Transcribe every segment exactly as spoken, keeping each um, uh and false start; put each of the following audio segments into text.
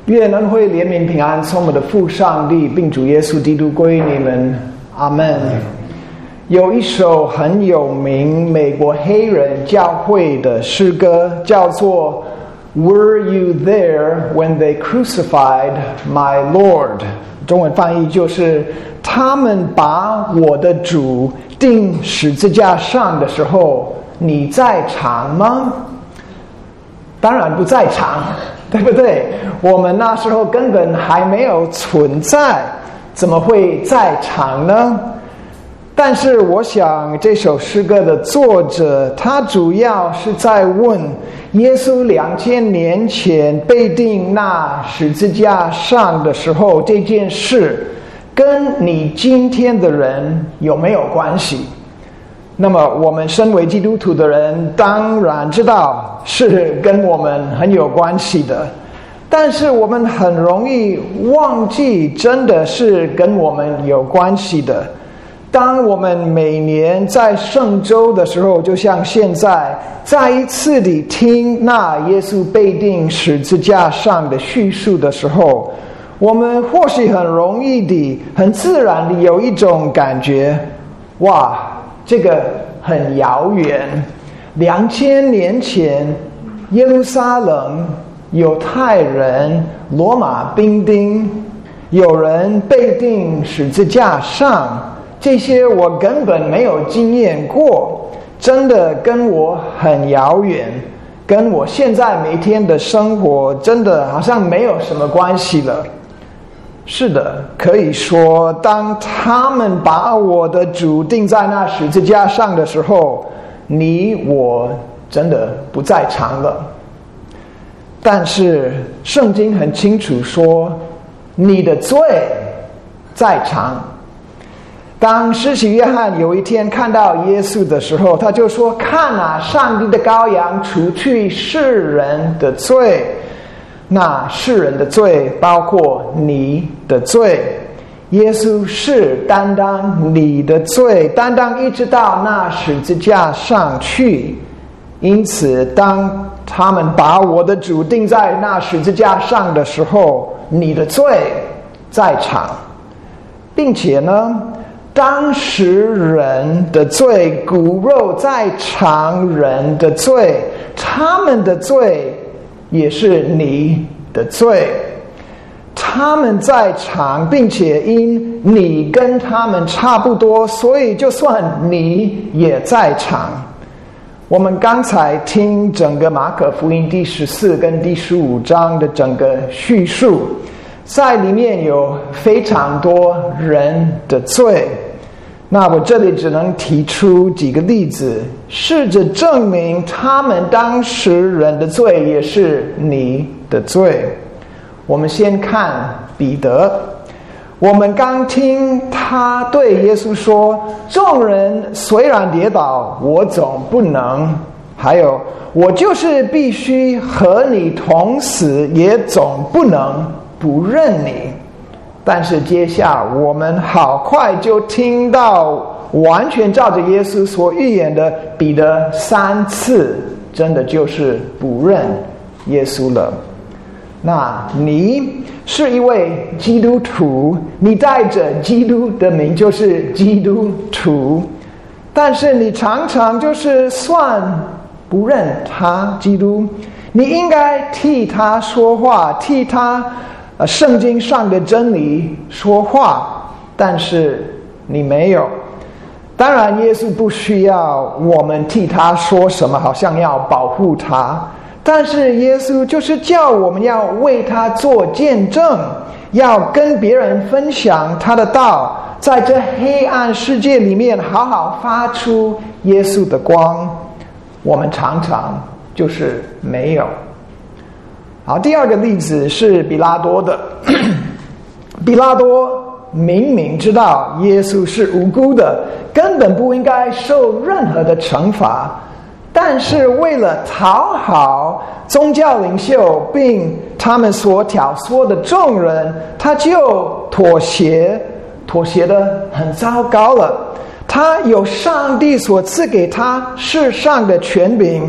愿恩惠怜悯平安从我们的父上帝并主耶稣基督归于你们，阿们。有一首很有名美国黑人教会的诗歌，叫做 Were you there when they crucified my Lord？ 中文翻译就是他们把我的主钉十字架上的时候，你在场吗？当然不在场，对不对？我们那时候根本还没有存在，怎么会在场呢？但是我想这首诗歌的作者，他主要是在问耶稣两千年前被钉那十字架上的时候，这件事跟你今天的人有没有关系？那么我们身为基督徒的人当然知道是跟我们很有关系的，但是我们很容易忘记真的是跟我们有关系的。当我们每年在圣周的时候，就像现在再一次地听那耶稣被钉十字架上的叙述的时候，我们或许很容易地很自然地有一种感觉，哇，这个很遥远。两千年前耶路撒冷犹太人罗马兵丁有人被钉十字架上，这些我根本没有经验过，真的跟我很遥远，跟我现在每天的生活真的好像没有什么关系了。是的，可以说当他们把我的主钉在那十字架上的时候，你我真的不在场了。但是圣经很清楚说，你的罪在场。当施洗约翰有一天看到耶稣的时候，他就说，看啊，上帝的羔羊除去世人的罪。那世人的罪包括你的罪，耶稣是担当你的罪，担当一直到那十字架上去。因此当他们把我的主钉在那十字架上的时候，你的罪在场，并且呢，当时人的罪，骨肉在场人的罪，他们的罪也是你的罪，他们在场，并且因你跟他们差不多，所以就算你也在场。我们刚才听整个马可福音第十四跟第十五章的整个叙述，在里面有非常多人的罪。那我这里只能提出几个例子，试着证明他们当时人的罪也是你的罪。我们先看彼得，我们刚听他对耶稣说，众人虽然跌倒，我总不能，还有我就是必须和你同死，也总不能不认你。但是接下我们好快就听到完全照着耶稣所预言的，彼得三次真的就是不认耶稣了。那你是一位基督徒，你带着基督的名就是基督徒，但是你常常就是算不认他基督，你应该替他说话，替他呃，圣经上的真理说话，但是你没有。当然耶稣不需要我们替他说什么，好像要保护他，但是耶稣就是叫我们要为他做见证，要跟别人分享他的道，在这黑暗世界里面好好发出耶稣的光。我们常常就是没有。好，第二个例子是比拉多的。比拉多明明知道耶稣是无辜的，根本不应该受任何的惩罚，但是为了讨好宗教领袖并他们所挑唆的众人，他就妥协，妥协得很糟糕了。他有上帝所赐给他世上的权柄，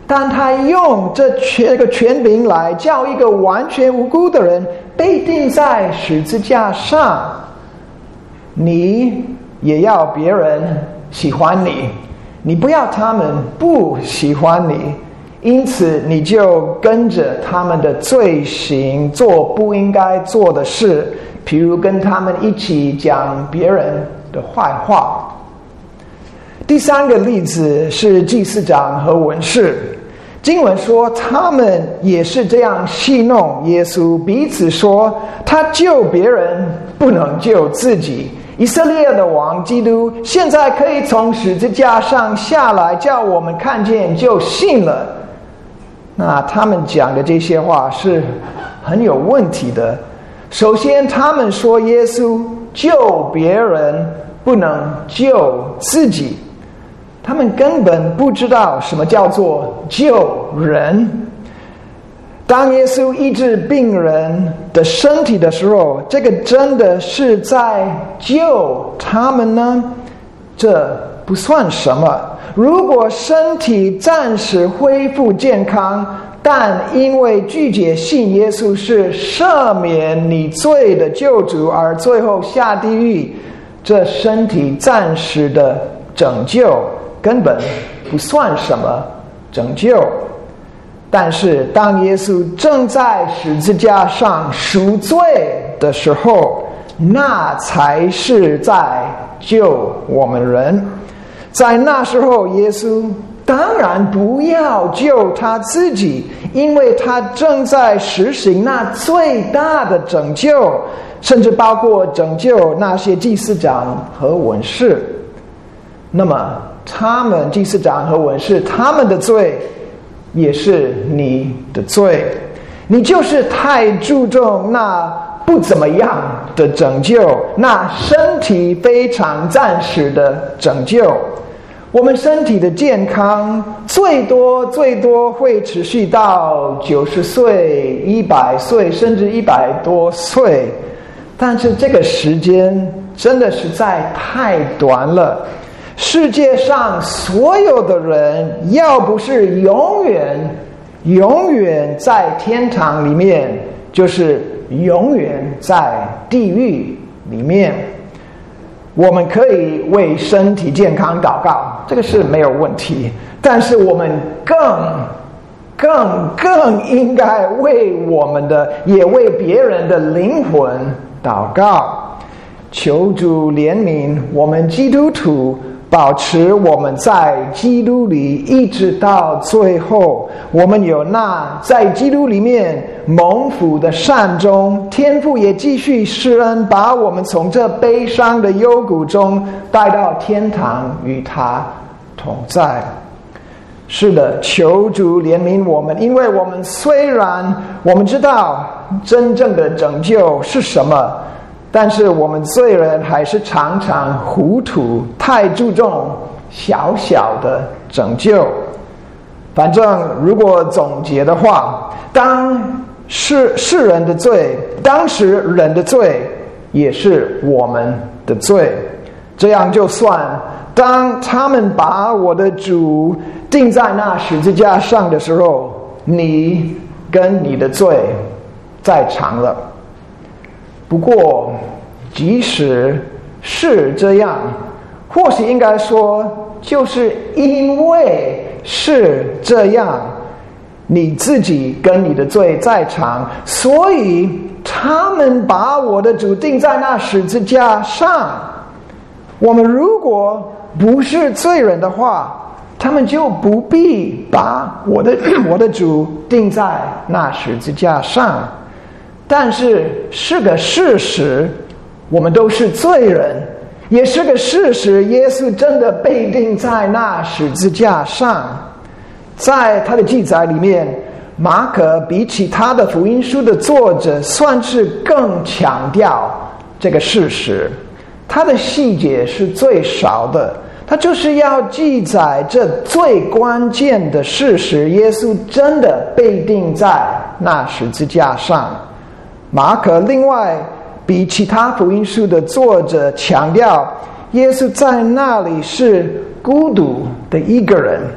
但他用这这个权柄来叫一个完全无辜的人被钉在十字架上。你也要别人喜欢你，你不要他们不喜欢你，因此你就跟着他们的罪行做不应该做的事，譬如跟他们一起讲别人的坏话。第三个例子是祭司长和文士。经文说他们也是这样戏弄耶稣，彼此说他救别人不能救自己。以色列的王基督现在可以从十字架上下来，叫我们看见就信了。那他们讲的这些话是很有问题的。首先他们说耶稣救别人不能救自己，他们根本不知道什么叫做救人。当耶稣医治病人的身体的时候，这个真的是在救他们呢？这不算什么。如果身体暂时恢复健康，但因为拒绝信耶稣是赦免你罪的救主而最后下地狱，这身体暂时的拯救根本不算什么拯救。但是当耶稣正在十字架上赎罪的时候，那才是在救我们人。在那时候，耶稣当然不要救他自己，因为他正在实行那最大的拯救，甚至包括拯救那些祭司长和文士。那么他们祭司长和文士，他们的罪也是你的罪。你就是太注重那不怎么样的拯救，那身体非常暂时的拯救。我们身体的健康最多最多会持续到九十岁、一百岁，甚至一百多岁，但是这个时间真的实在太短了。世界上所有的人，要不是永远永远在天堂里面，就是永远在地狱里面。我们可以为身体健康祷告，这个是没有问题，但是我们更更更应该为我们的，也为别人的灵魂祷告，求主怜悯我们基督徒，保持我们在基督里一直到最后。我们有那在基督里面蒙福的善终，天父也继续施恩，把我们从这悲伤的幽谷中带到天堂，与他同在。是的，求主怜悯我们，因为我们虽然我们知道真正的拯救是什么，但是我们罪人还是常常糊涂，太注重小小的拯救。反正如果总结的话，当世世人的罪，当时人的罪也是我们的罪。这样就算当他们把我的主钉在那十字架上的时候，你跟你的罪在场了。不过即使是这样，或许应该说，就是因为是这样，你自己跟你的罪在场，所以他们把我的主钉在那十字架上。我们如果不是罪人的话，他们就不必把我的我的主钉在那十字架上。但是是个事实，我们都是罪人，也是个事实，耶稣真的被钉在那十字架上。在他的记载里面，马可比起他的福音书的作者算是更强调这个事实，他的细节是最少的，他就是要记载这最关键的事实，耶稣真的被钉在那十字架上。马可另外比其他福音书的作者强调，耶稣在那里是孤独的一个人，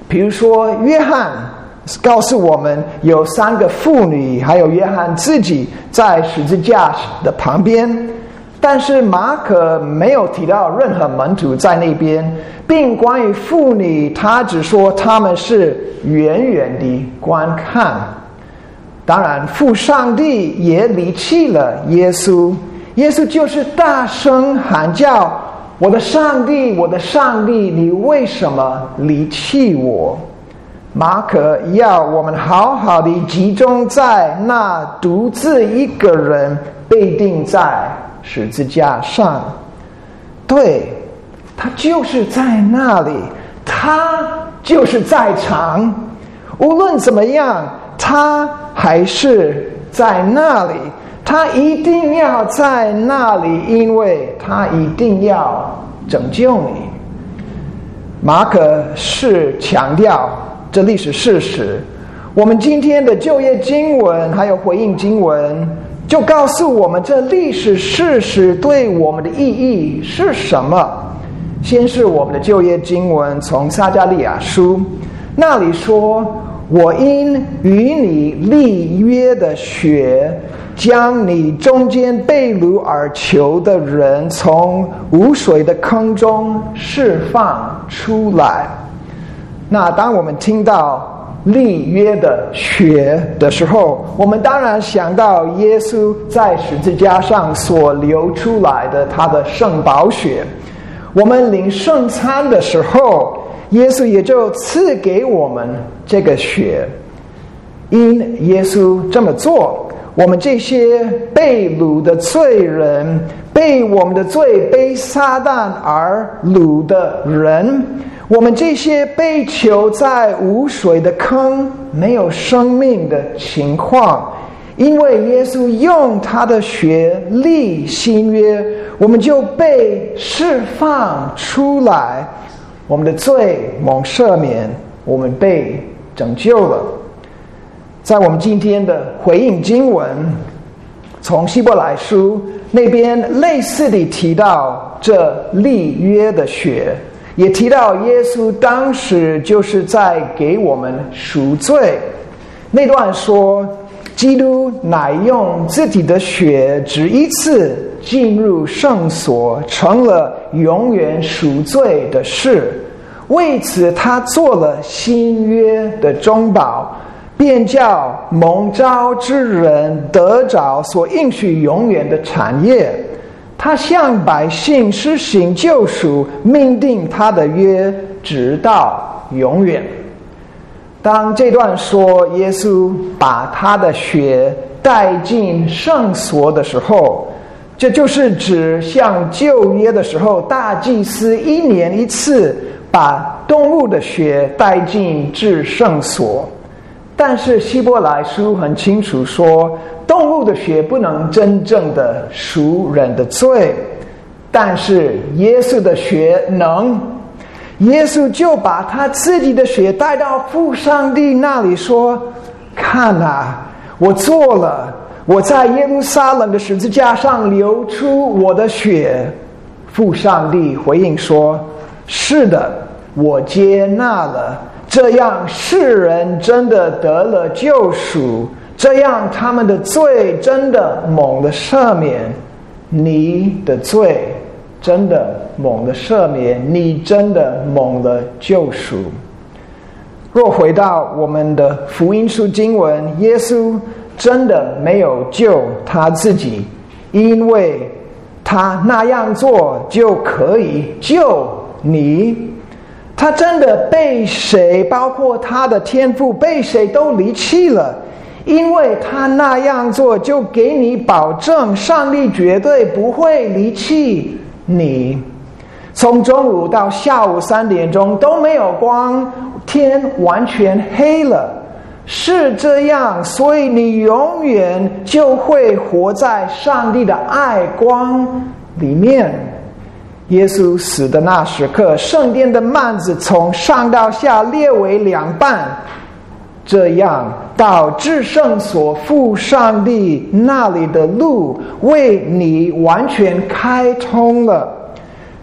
比如说约翰告诉我们有三个妇女，还有约翰自己在十字架的旁边，但是马可没有提到任何门徒在那边，并关于妇女，他只说他们是远远地观看。当然父上帝也离弃了耶稣，耶稣就是大声喊叫，我的上帝，我的上帝，你为什么离弃我？马可要我们好好的集中在那独自一个人被钉在十字架上。对，他就是在那里，他就是在场，无论怎么样，他还是在那里，他一定要在那里，因为他一定要拯救你。马可是强调这历史事实，我们今天的旧约经文还有回应经文就告诉我们这历史事实对我们的意义是什么。先是我们的旧约经文，从撒迦利亚书那里说，我因与你立约的血，将你中间被掳而囚的人从无水的坑中释放出来。那当我们听到立约的血的时候，我们当然想到耶稣在十字架上所流出来的他的圣宝血。我们领圣餐的时候，耶稣也就赐给我们这个血。因耶稣这么做，我们这些被掳的罪人，被我们的罪被撒旦而掳的人，我们这些被囚在无水的坑，没有生命的情况，因为耶稣用他的血立新约，我们就被释放出来，我们的罪蒙赦免，我们被拯救了。在我们今天的回应经文，从希伯来书那边类似地提到这立约的血，也提到耶稣当时就是在给我们赎罪。那段说，基督乃用自己的血只一次进入圣所，成了永远赎罪的事，为此他做了新约的中保，便叫蒙召之人得着所应许永远的产业。他向百姓施行救赎，命定他的约直到永远。当这段说耶稣把他的血带进圣所的时候，这就是指像旧约的时候，大祭司一年一次把动物的血带进至圣所。但是希伯来书很清楚说，动物的血不能真正的赎人的罪，但是耶稣的血能。耶稣就把他自己的血带到父上帝那里说，看啊，我做了，我在耶路撒冷的十字架上流出我的血。父上帝回应说，是的，我接纳了，这样世人真的得了救赎，这样他们的罪真的蒙了赦免，你的罪真的蒙了赦免，你真的蒙了救赎。若回到我们的福音书经文，耶稣真的没有救他自己，因为他那样做就可以救你。他真的被谁，包括他的天父，被谁都离弃了，因为他那样做就给你保证，上帝绝对不会离弃你。从中午到下午三点钟都没有光，天完全黑了，是这样，所以你永远就会活在上帝的爱光里面。耶稣死的那时刻，圣殿的幔子从上到下裂为两半，这样到至圣所父上帝那里的路为你完全开通了。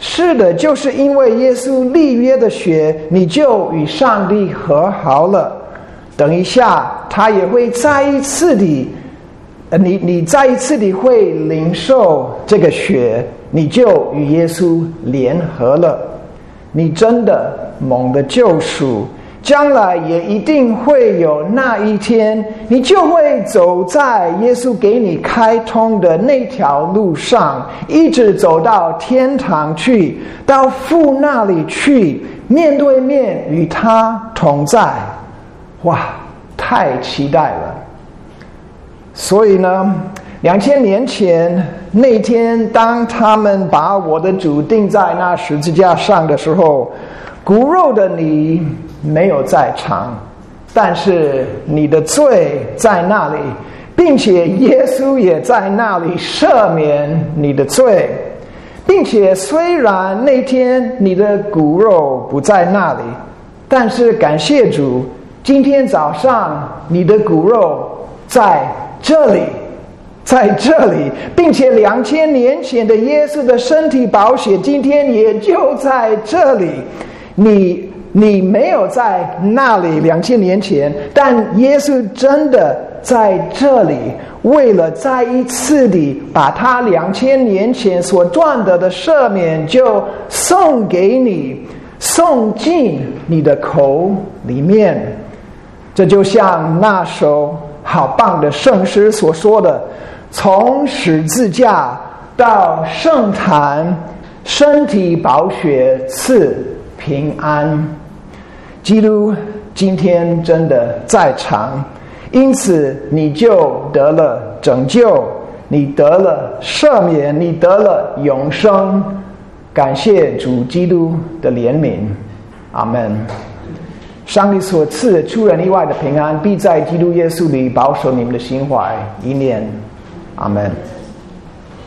是的，就是因为耶稣立约的血，你就与上帝和好了。等一下，他也会再一次的，呃，你你再一次的会领受这个血，你就与耶稣联合了。你真的蒙的救赎，将来也一定会有那一天，你就会走在耶稣给你开通的那条路上，一直走到天堂去，到父那里去，面对面与他同在。哇，太期待了！所以呢，两千年前那天，当他们把我的主钉在那十字架上的时候，骨肉的你没有在场，但是你的罪在那里，并且耶稣也在那里赦免你的罪，并且虽然那天你的骨肉不在那里，但是感谢主，今天早上你的骨肉在这里，在这里，并且两千年前的耶稣的身体宝血今天也就在这里。你你没有在那里两千年前，但耶稣真的在这里，为了再一次地把他两千年前所赚得的赦免就送给你，送进你的口里面。这就像那首好棒的圣诗所说的，从十字架到圣坛，身体宝血赐平安。基督今天真的在场，因此你就得了拯救，你得了赦免，你得了永生。感谢主基督的怜悯，阿们。上帝所赐出人意外的平安，必在基督耶稣里保守你们的心怀意念，阿们。